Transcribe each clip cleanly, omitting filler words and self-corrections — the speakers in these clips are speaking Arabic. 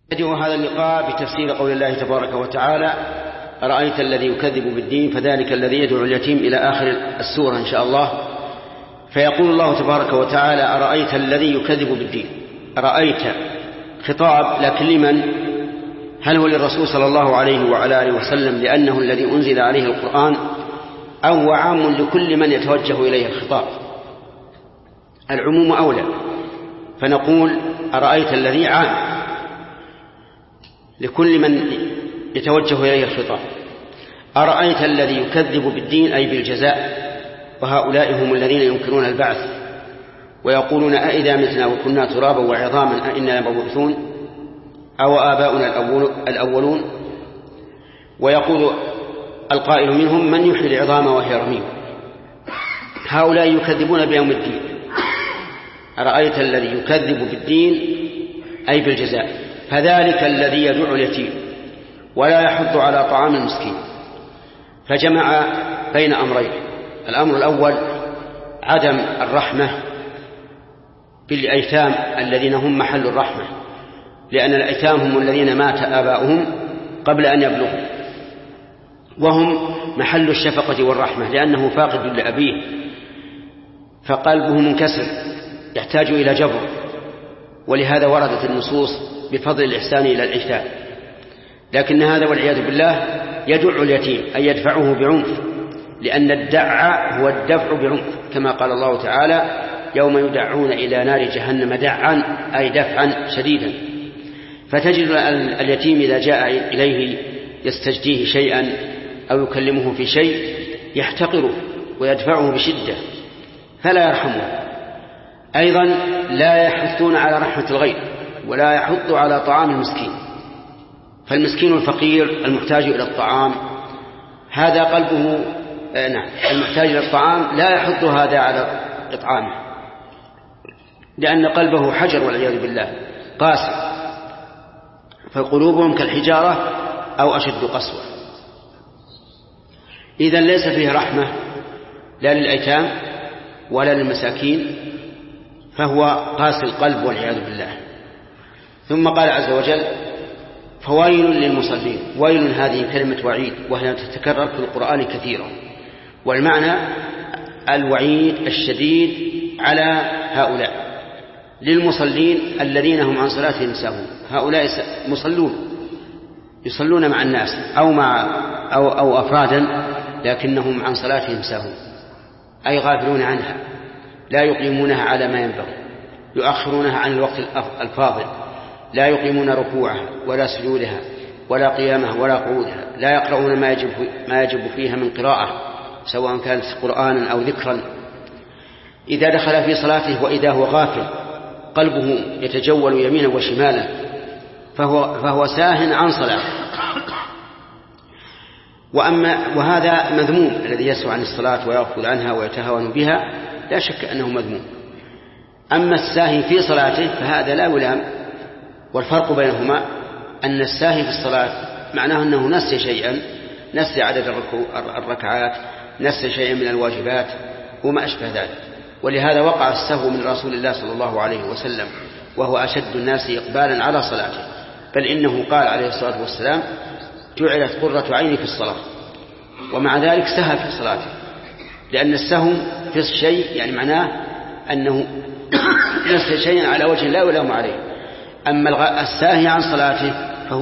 يبدأ هذا اللقاء بتفسير قول الله تبارك وتعالى: أرأيت الذي يكذب بالدين فذلك الذي يدعو اليتيم إلى آخر السورة إن شاء الله. فيقول الله تبارك وتعالى: أرأيت الذي يكذب بالدين. أرأيت خطاب، لكن لمن؟ هل هو للرسول صلى الله عليه وعلى آله وسلم لأنه الذي أنزل عليه القرآن، أو عام لكل من يتوجه إليه الخطاب؟ العموم أولى، فنقول أرأيت الذي عام لكل من يتوجه إليه الخطاب. أرأيت الذي يكذب بالدين أي بالجزاء، وهؤلاء هم الذين ينكرون البعث ويقولون: أئذا متنا وكنا ترابا وعظاما أئنا لمبعوثون أو آباؤنا الأولون. ويقول القائل منهم: من يحيي العظام وهي رميم. هؤلاء يكذبون بيوم الدين. أرأيت الذي يكذب بالدين أي بالجزاء، فذلك الذي يدعو اليتيم ولا يحض على طعام المسكين. فجمع بين أمرين: الأمر الأول عدم الرحمة بالأيتام الذين هم محل الرحمة، لأن الأيتام هم الذين مات آباؤهم قبل أن يبلغوا، وهم محل الشفقة والرحمة، لأنه فاقد لأبيه فقلبه منكسر يحتاج إلى جبر. ولهذا وردت النصوص بفضل الإحسان إلى الأيتام. لكن هذا والعياذ بالله يدع اليتيم أي يدفعه بعنف، لأن الدع هو الدفع بعنف، كما قال الله تعالى: يوم يدعون إلى نار جهنم دعا أي دفعا شديدا. فتجد اليتيم إذا جاء إليه يستجديه شيئا أو يكلمه في شيء يحتقره ويدفعه بشدة فلا يرحمه. أيضا لا يحثون على رحمة الغير ولا يحض على طعام المسكين. فالمسكين الفقير المحتاج إلى الطعام هذا قلبه المحتاج إلى الطعام لا يحض هذا على إطعامه، لأن قلبه حجر والعياذ بالله قاسي، فقلوبهم كالحجارة أو أشد قسوة. إذن ليس فيه رحمة لا للأيتام ولا للمساكين، فهو قاسي القلب والعياذ بالله. ثم قال عز وجل: فويل للمصلين. ويل هذه كلمة وعيد، وهي تتكرر في القرآن كثيرا، والمعنى الوعيد الشديد على هؤلاء. للمصلين الذين هم عن صلاتهم ساهون. هؤلاء يصلون مع الناس أو أفرادا، لكنهم عن صلاتهم ساهون أي غافلون عنها، لا يقيمونها على ما ينبغي، يؤخرونها عن الوقت الفاضل، لا يقيمون ركوعها ولا سجودها ولا قيامها ولا قعودها، لا يقرؤون ما يجب فيها من قراءة سواء كانت قرآنا أو ذكرا. إذا دخل في صلاته وإذا هو غافل قلبه يتجول يمينا وشمالا فهو ساهن عن صلاته. وهذا مذموم، الذي يسهو عن الصلاة ويغفل عنها ويتهاون بها لا شك أنه مذموم. أما الساهي في صلاته فهذا لا يلام. والفرق بينهما أن الساهي في الصلاة معناه أنه نسي شيئا، نسي عدد الركعات، نسي شيئا من الواجبات وما أشبه ذلك. ولهذا وقع السهو من رسول الله صلى الله عليه وسلم، وهو أشد الناس إقبالا على صلاته، بل إنه قال عليه الصلاة والسلام: جعلت قرة عيني في الصلاة. ومع ذلك سهى في صلاته، لأن السهو في الشيء يعني معناه أنه نسي شيئا على وجه لا يلام عليه. أما الساهي عن صلاته فهو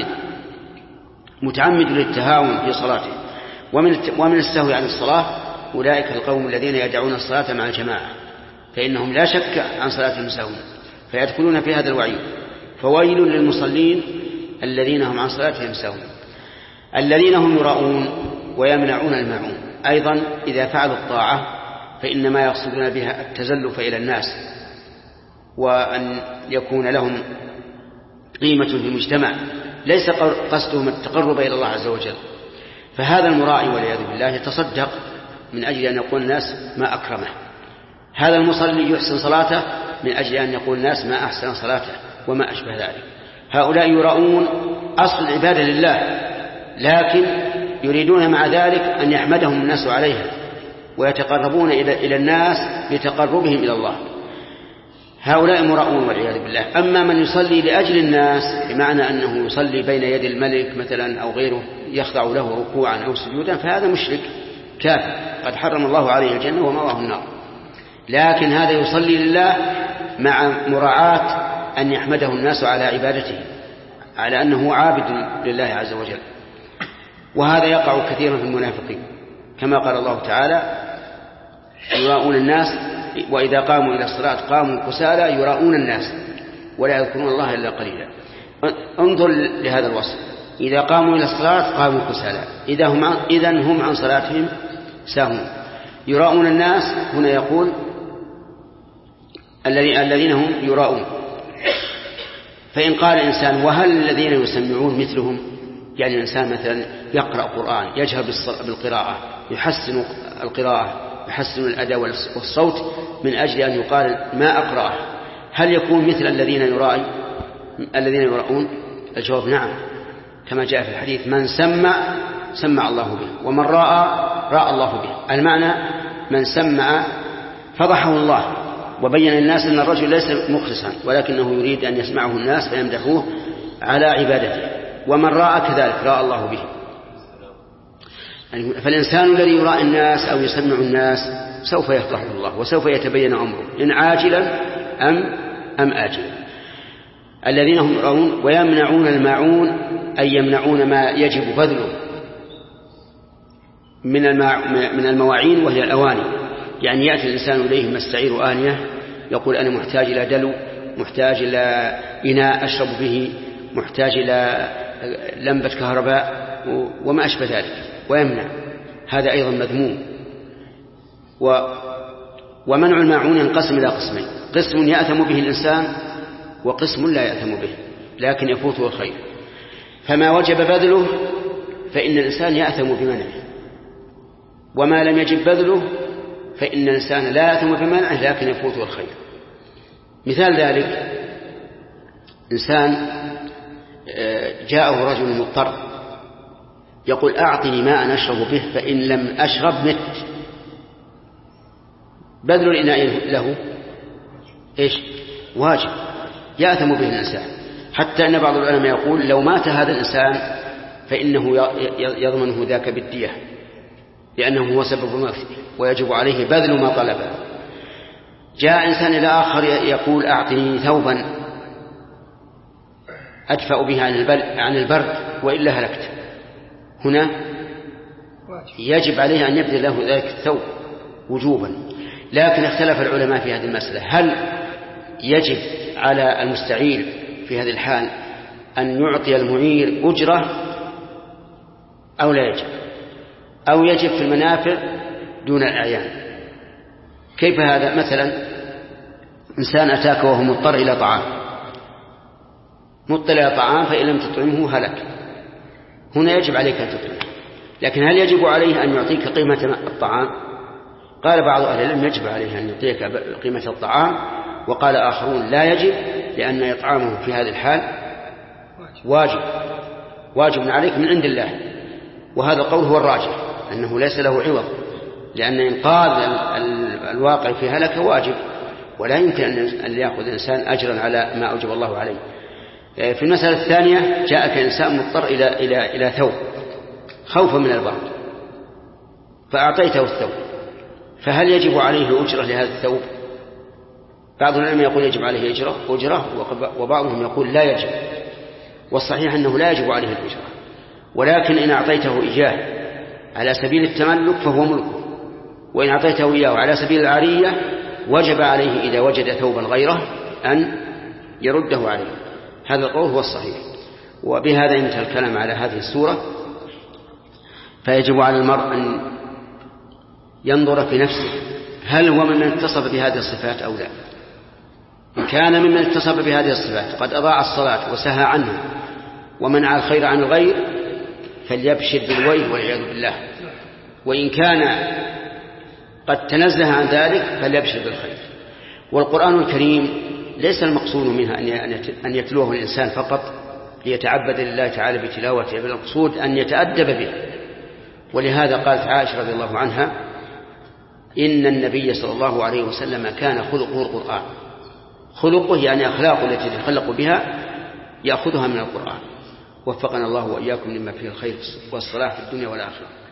متعمد للتهاون في صلاته. ومن السهو عن الصلاة أولئك القوم الذين يدعون الصلاة مع الجماعة، فإنهم لا شك عن صلاتهم ساهون فيدخلون في هذا الوعيد. فويل للمصلين الذين هم عن صلاتهم ساهون. الذين هم يراءون ويمنعون الماعون. أيضا إذا فعلوا الطاعة فإنما يقصدون بها التزلف إلى الناس وأن يكون لهم قيمة في المجتمع، ليس قصدهم التقرب إلى الله عز وجل. فهذا المرائي والعياذ بالله يتصدق من أجل أن يقول الناس ما أكرمه. هذا المصلي يحسن صلاته من أجل أن يقول الناس ما أحسن صلاته وما أشبه ذلك. هؤلاء يراؤون أصل العبادة لله، لكن يريدون مع ذلك أن يحمدهم الناس عليها ويتقربون إلى الناس بتقربهم إلى الله. هؤلاء مراؤون والعياذ بالله. أما من يصلي لأجل الناس بمعنى أنه يصلي بين يد الملك مثلا أو غيره يخضع له ركوعا أو سجودا فهذا مشرك كافر قد حرم الله عليه الجنة ومأواه النار. لكن هذا يصلي لله مع مراعاة أن يحمده الناس على عبادته على أنه عابد لله عز وجل. وهذا يقع كثيرا في المنافقين كما قال الله تعالى يراؤون الناس وإذا قاموا إلى الصلاة قاموا كسالى يراؤون الناس ولا يذكرون الله إلا قليلا. انظر لهذا الوصف إذا قاموا إلى الصلاة قاموا كسالى إذن هم عن صلاتهم ساهون. يراؤون الناس هنا يقول الذين هم يراؤون. فإن قال الإنسان وهل الذين يسمعون مثلهم يعني الإنسان مثلا يقرأ قرآن يجهر بالقراءة يحسن القراءة يحسن الأداء والصوت من أجل أن يقال ما أقرأه هل يكون مثل الذين يراؤون؟ الجواب نعم كما جاء في الحديث من سمع الله به ومن رأى الله به. المعنى من سمع فضحه الله وبين للناس أن الرجل ليس مخلصا ولكنه يريد أن يسمعه الناس فيمدحوه على عبادته ومن رأى كذلك رأى الله به. فالإنسان الذي يراء الناس أو يسمع الناس سوف يفضحه الله وسوف يتبين أمره إن عاجلا أم آجلا. الذين هم يراؤون ويمنعون الماعون أي يمنعون ما يجب بذله من المواعين وهي الأواني. يعني يأتي الإنسان إليه مستعير آنية يقول أنا محتاج إلى دلو محتاج إلى إناء أشرب به محتاج إلى لمبة كهرباء وما أشبه ذلك ويمنع. هذا أيضا مذموم. ومنع الماعون ينقسم إلى قسمين قسم يأثم به الإنسان وقسم لا يأثم به لكن يفوته الخير. فما وجب بذله فإن الإنسان يأثم بمنعه وما لم يجب بذله فإن الإنسان لا يأثم بمنعه لكن يفوته الخير. مثال ذلك إنسان جاءه رجل مضطر يقول أعطني ماء أشرب به فإن لم أشرب مت. بذل الإناء له إيش؟ واجب يأثم به الإنسان حتى أن بعض العلماء يقول لو مات هذا الإنسان فإنه يضمنه ذاك بالدية لأنه هو سبب موته ويجب عليه بذل ما طلبه. جاء إنسان إلى آخر يقول أعطني ثوبا أدفأ به عن البرد وإلا هلكت. هنا يجب عليه أن يبذل له ذلك الثوب وجوبا. لكن اختلف العلماء في هذه المسألة هل يجب على المستعير في هذه الحال أن يعطي المعير أجرة أو لا يجب أو يجب في المنافع دون الأعيان. كيف هذا؟ مثلا إنسان أتاك وهو مضطر إلى طعام فإن لم تطعمه هلك. هنا يجب عليك أن تطعمه لكن هل يجب عليه أن يعطيك قيمة الطعام؟ قال بعض أهل العلم يجب عليه أن يعطيك قيمة الطعام وقال آخرون لا يجب لأن إطعامه في هذه الحال واجب عليك من عند الله. وهذا القول هو الراجح أنه ليس له عوض لأن إنقاذ الواقع في هلكة واجب ولا يمكن أن يأخذ الإنسان أجرا على ما أوجب الله عليه. في المسألة الثانية جاءك إنسان مضطر إلى ثوب خوفا من البرد فأعطيته الثوب فهل يجب عليه أجرة لهذا الثوب؟ بعض العلماء يقول يجب عليه أجرة وبعضهم يقول لا يجب. والصحيح أنه لا يجب عليه الأجرة ولكن إن أعطيته إياه على سبيل التملك فهو ملكه وإن أعطيته إياه على سبيل العارية وجب عليه إذا وجد ثوبا غيره أن يرده عليه. هذا القول هو الصحيح. وبهذا ينتهي الكلام على هذه السورة. فيجب على المرء أن ينظر في نفسه هل هو ممن اتصف بهذه الصفات أو لا. إن كان ممن اتصف بهذه الصفات قد أضاع الصلاة وسهى عنها ومنع الخير عن الغير فليبشر بالويل والعياذ بالله. وإن كان قد تنزه عن ذلك فليبشر بالخير. والقرآن الكريم ليس المقصود منها أن يتلوه الإنسان فقط ليتعبد لله تعالى بتلاوته بل المقصود أن يتأدب به. ولهذا قالت عائشة رضي الله عنها إن النبي صلى الله عليه وسلم كان خلقه القرآن. خلقه يعني أخلاقه التي يتخلق بها يأخذها من القرآن. وفقنا الله وإياكم لما فيه الخير والصلاح في الدنيا والآخرة.